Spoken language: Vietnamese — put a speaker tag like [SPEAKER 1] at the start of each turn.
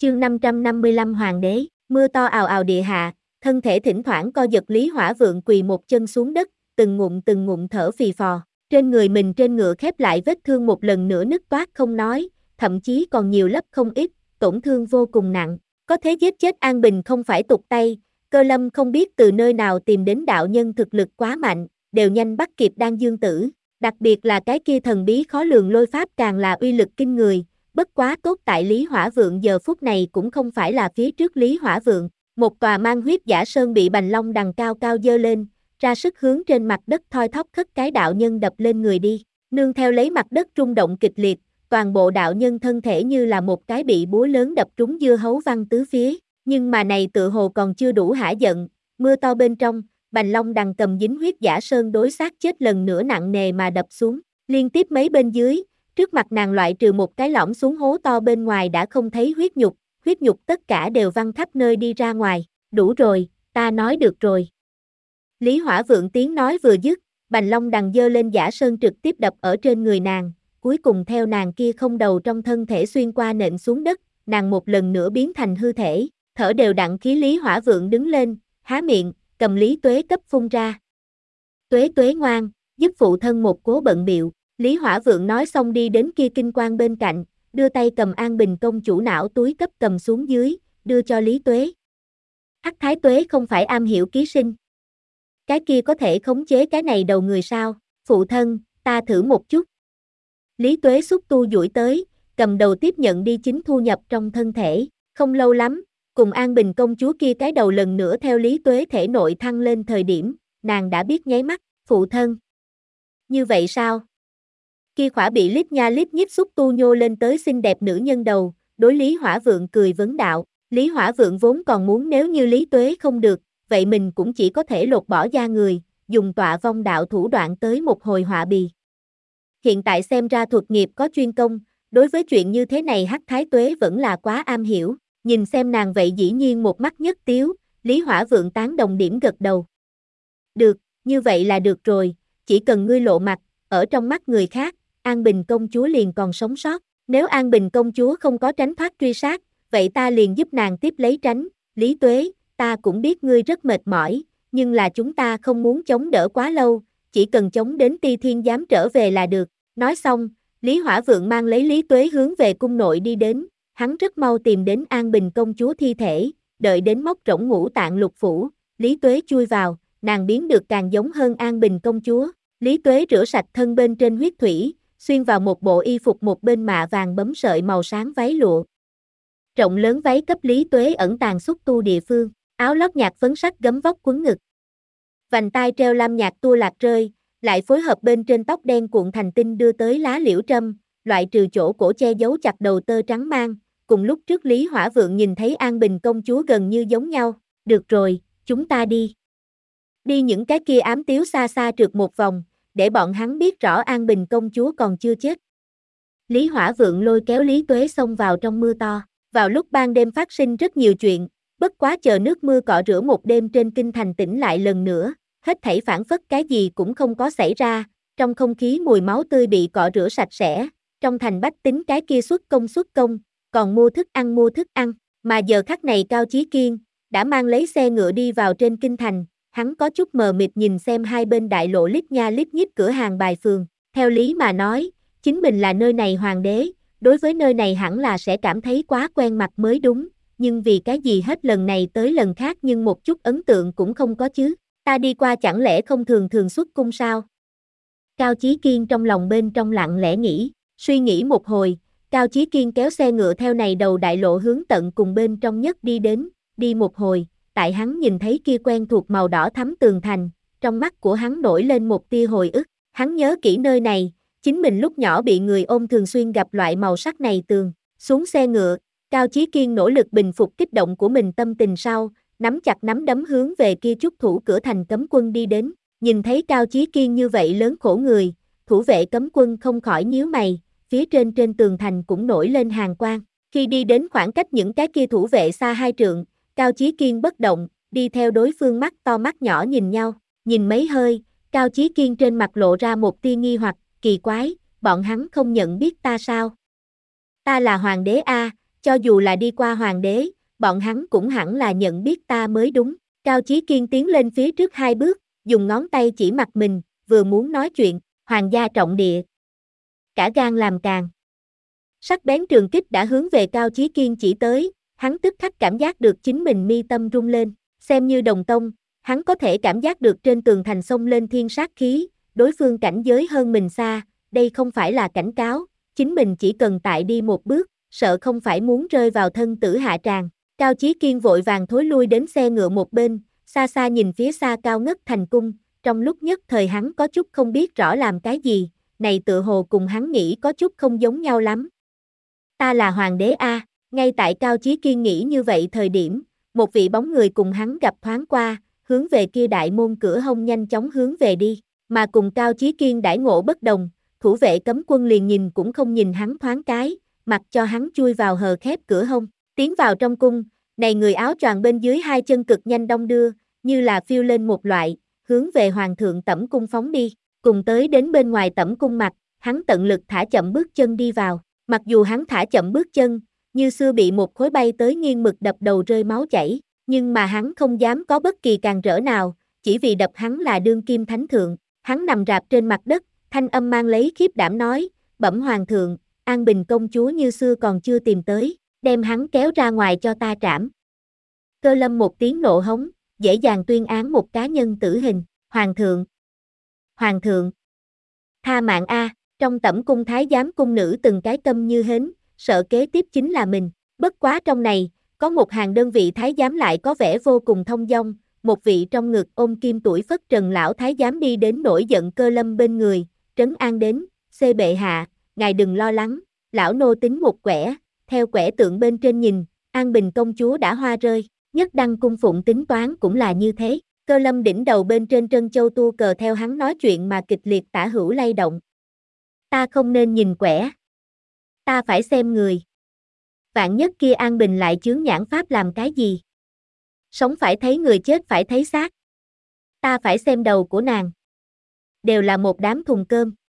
[SPEAKER 1] Chương 555 Hoàng đế, mưa to ào ào địa hạ, thân thể thỉnh thoảng co giật Lý Hỏa Vượng quỳ một chân xuống đất, từng ngụm thở phì phò. Trên người mình trên ngựa khép lại vết thương một lần nữa nứt toát không nói, thậm chí còn nhiều lấp không ít, tổn thương vô cùng nặng. Có thế giết chết An Bình không phải tục tay, Cơ Lâm không biết từ nơi nào tìm đến đạo nhân thực lực quá mạnh, đều nhanh bắt kịp Đan Dương Tử. Đặc biệt là cái kia thần bí khó lường lôi pháp càng là uy lực kinh người. Bất quá tốt tại Lý Hỏa Vượng giờ phút này cũng không phải là phía trước Lý Hỏa Vượng, một tòa mang huyết giả sơn bị Bành Long đằng cao cao dơ lên, ra sức hướng trên mặt đất thoi thóp khất cái đạo nhân đập lên người đi, nương theo lấy mặt đất rung động kịch liệt, toàn bộ đạo nhân thân thể như là một cái bị búa lớn đập trúng dưa hấu văng tứ phía, nhưng mà này tựa hồ còn chưa đủ hả giận, mưa to bên trong, Bành Long đằng cầm dính huyết giả sơn đối xác chết lần nữa nặng nề mà đập xuống, liên tiếp mấy bên dưới. Trước mặt nàng loại trừ một cái lõm xuống hố to bên ngoài đã không thấy huyết nhục tất cả đều văng khắp nơi đi ra ngoài, đủ rồi, ta nói được rồi. Lý Hỏa Vượng tiếng nói vừa dứt, Bành Long đằng dơ lên giả sơn trực tiếp đập ở trên người nàng, cuối cùng theo nàng kia không đầu trong thân thể xuyên qua nện xuống đất, nàng một lần nữa biến thành hư thể, thở đều đặn khí Lý Hỏa Vượng đứng lên, há miệng, cầm Lý Tuế cấp phun ra. Tuế ngoan, giúp phụ thân một cố bận biệu. Lý Hỏa Vượng nói xong đi đến kia kinh quan bên cạnh, đưa tay cầm An Bình công chủ não túi cấp cầm xuống dưới, đưa cho Lý Tuế. Hắc Thái Tuế không phải am hiểu ký sinh. Cái kia có thể khống chế cái này đầu người sao, phụ thân, ta thử một chút. Lý Tuế xúc tu duỗi tới, cầm đầu tiếp nhận đi chính thu nhập trong thân thể, không lâu lắm, cùng An Bình công chúa kia cái đầu lần nữa theo Lý Tuế thể nội thăng lên thời điểm, nàng đã biết nháy mắt, phụ thân. Như vậy sao? Kia khỏa bị lít nha lít nhít xúc tu nhô lên tới xinh đẹp nữ nhân đầu, đối Lý Hỏa Vượng cười vấn đạo, Lý Hỏa Vượng vốn còn muốn nếu như Lý Tuế không được, vậy mình cũng chỉ có thể lột bỏ da người, dùng tọa vong đạo thủ đoạn tới một hồi họa bì. Hiện tại xem ra thuật nghiệp có chuyên công, đối với chuyện như thế này Hắc Thái Tuế vẫn là quá am hiểu, nhìn xem nàng vậy dĩ nhiên một mắt nhất tiếu, Lý Hỏa Vượng tán đồng điểm gật đầu. Được, như vậy là được rồi, chỉ cần ngươi lộ mặt, ở trong mắt người khác, An Bình công chúa liền còn sống sót, nếu An Bình công chúa không có tránh thoát truy sát, vậy ta liền giúp nàng tiếp lấy tránh, Lý Tuế, ta cũng biết ngươi rất mệt mỏi, nhưng là chúng ta không muốn chống đỡ quá lâu, chỉ cần chống đến Ti Thiên Giám trở về là được, nói xong, Lý Hỏa Vượng mang lấy Lý Tuế hướng về cung nội đi đến, hắn rất mau tìm đến An Bình công chúa thi thể, đợi đến móc rỗng ngũ tạng lục phủ, Lý Tuế chui vào, nàng biến được càng giống hơn An Bình công chúa, Lý Tuế rửa sạch thân bên trên huyết thủy, xuyên vào một bộ y phục một bên mạ vàng bấm sợi màu sáng váy lụa. Rộng lớn váy cấp Lý Tuế ẩn tàng xúc tu địa phương, áo lót nhạt phấn sắc gấm vóc quấn ngực. Vành tai treo lam nhạt tua lạc rơi, lại phối hợp bên trên tóc đen cuộn thành tinh đưa tới lá liễu trâm, loại trừ chỗ cổ che giấu chặt đầu tơ trắng mang, cùng lúc trước Lý Hỏa Vượng nhìn thấy An Bình công chúa gần như giống nhau, được rồi, chúng ta đi. Đi những cái kia ám tiếu xa xa trượt một vòng, để bọn hắn biết rõ An Bình công chúa còn chưa chết. Lý Hỏa Vượng lôi kéo Lý Tuế xông vào trong mưa to, vào lúc ban đêm phát sinh rất nhiều chuyện, bất quá chờ nước mưa cọ rửa một đêm trên kinh thành tỉnh lại lần nữa, hết thảy phản phất cái gì cũng không có xảy ra, trong không khí mùi máu tươi bị cọ rửa sạch sẽ, trong thành bách tính cái kia xuất công, còn mua thức ăn, mà giờ khắc này Cao Chí Kiên đã mang lấy xe ngựa đi vào trên kinh thành. Hắn có chút mờ mịt nhìn xem hai bên đại lộ lít nha lít nhít cửa hàng bài phường, theo lý mà nói, chính mình là nơi này hoàng đế, đối với nơi này hẳn là sẽ cảm thấy quá quen mặt mới đúng, nhưng vì cái gì hết lần này tới lần khác nhưng một chút ấn tượng cũng không có chứ, ta đi qua chẳng lẽ không thường xuất cung sao? Cao Chí Kiên trong lòng bên trong lặng lẽ nghĩ, suy nghĩ một hồi, Cao Chí Kiên kéo xe ngựa theo này đầu đại lộ hướng tận cùng bên trong nhất đi đến, đi một hồi. Tại hắn nhìn thấy kia quen thuộc màu đỏ thắm tường thành, trong mắt của hắn nổi lên một tia hồi ức, hắn nhớ kỹ nơi này, chính mình lúc nhỏ bị người ôm thường xuyên gặp loại màu sắc này tường, xuống xe ngựa, Cao Chí Kiên nỗ lực bình phục kích động của mình tâm tình sau, nắm chặt nắm đấm hướng về kia trúc thủ cửa thành cấm quân đi đến, nhìn thấy Cao Chí Kiên như vậy lớn khổ người, thủ vệ cấm quân không khỏi nhíu mày, phía trên tường thành cũng nổi lên hàn quang, khi đi đến khoảng cách những cái kia thủ vệ xa 2 trượng, Cao Chí Kiên bất động, đi theo đối phương mắt to mắt nhỏ nhìn nhau, nhìn mấy hơi, Cao Chí Kiên trên mặt lộ ra một tia nghi hoặc, kỳ quái, bọn hắn không nhận biết ta sao? Ta là hoàng đế a, cho dù là đi qua hoàng đế, bọn hắn cũng hẳn là nhận biết ta mới đúng. Cao Chí Kiên tiến lên phía trước 2 bước, dùng ngón tay chỉ mặt mình, vừa muốn nói chuyện, hoàng gia trọng địa. Cả gan làm càng. Sắc bén trường kích đã hướng về Cao Chí Kiên chỉ tới, hắn tức khắc cảm giác được chính mình mi tâm rung lên, xem như đồng tông, hắn có thể cảm giác được trên tường thành xông lên thiên sát khí, đối phương cảnh giới hơn mình xa, đây không phải là cảnh cáo, chính mình chỉ cần tại đi một bước, sợ không phải muốn rơi vào thân tử hạ tràng. Cao Chí Kiên vội vàng thối lui đến xe ngựa một bên, xa xa nhìn phía xa cao ngất thành cung, trong lúc nhất thời hắn có chút không biết rõ làm cái gì, này tựa hồ cùng hắn nghĩ có chút không giống nhau lắm. Ta là hoàng đế a. Ngay tại Cao Chí Kiên nghĩ như vậy thời điểm, một vị bóng người cùng hắn gặp thoáng qua, hướng về kia đại môn cửa hông nhanh chóng hướng về đi, mà cùng Cao Chí Kiên đãi ngộ bất đồng, thủ vệ cấm quân liền nhìn cũng không nhìn hắn thoáng cái, mặc cho hắn chui vào hờ khép cửa hông, tiến vào trong cung, này người áo choàng bên dưới 2 chân cực nhanh đong đưa, như là phiêu lên một loại, hướng về hoàng thượng tẩm cung phóng đi, cùng tới đến bên ngoài tẩm cung mặt, hắn tận lực thả chậm bước chân đi vào, mặc dù hắn thả chậm bước chân, như xưa bị một khối bay tới nghiêng mực đập đầu rơi máu chảy, nhưng mà hắn không dám có bất kỳ càn rỡ nào, chỉ vì đập hắn là đương kim thánh thượng, hắn nằm rạp trên mặt đất, thanh âm mang lấy khiếp đảm nói, bẩm hoàng thượng, An Bình công chúa như xưa còn chưa tìm tới, đem hắn kéo ra ngoài cho ta trảm. Cơ Lâm một tiếng nộ hống, dễ dàng tuyên án một cá nhân tử hình, hoàng thượng, tha mạng a. Trong tẩm cung thái giám cung nữ từng cái câm như hến, sợ kế tiếp chính là mình, bất quá trong này, có một hàng đơn vị thái giám lại có vẻ vô cùng thông dong, một vị trong ngực ôm kim tuổi phất trần lão thái giám đi đến nổi giận Cơ Lâm bên người, trấn an đến, xê bệ hạ, ngài đừng lo lắng, lão nô tính một quẻ, theo quẻ tượng bên trên nhìn, An Bình công chúa đã hoa rơi, nhất đăng cung phụng tính toán cũng là như thế, Cơ Lâm đỉnh đầu bên trên trân châu tu cờ theo hắn nói chuyện mà kịch liệt tả hữu lay động. Ta không nên nhìn quẻ. Ta phải xem người. Vạn nhất kia An Bình lại chướng nhãn pháp làm cái gì? Sống phải thấy người, chết phải thấy xác. Ta phải xem đầu của nàng. Đều là một đám thùng cơm.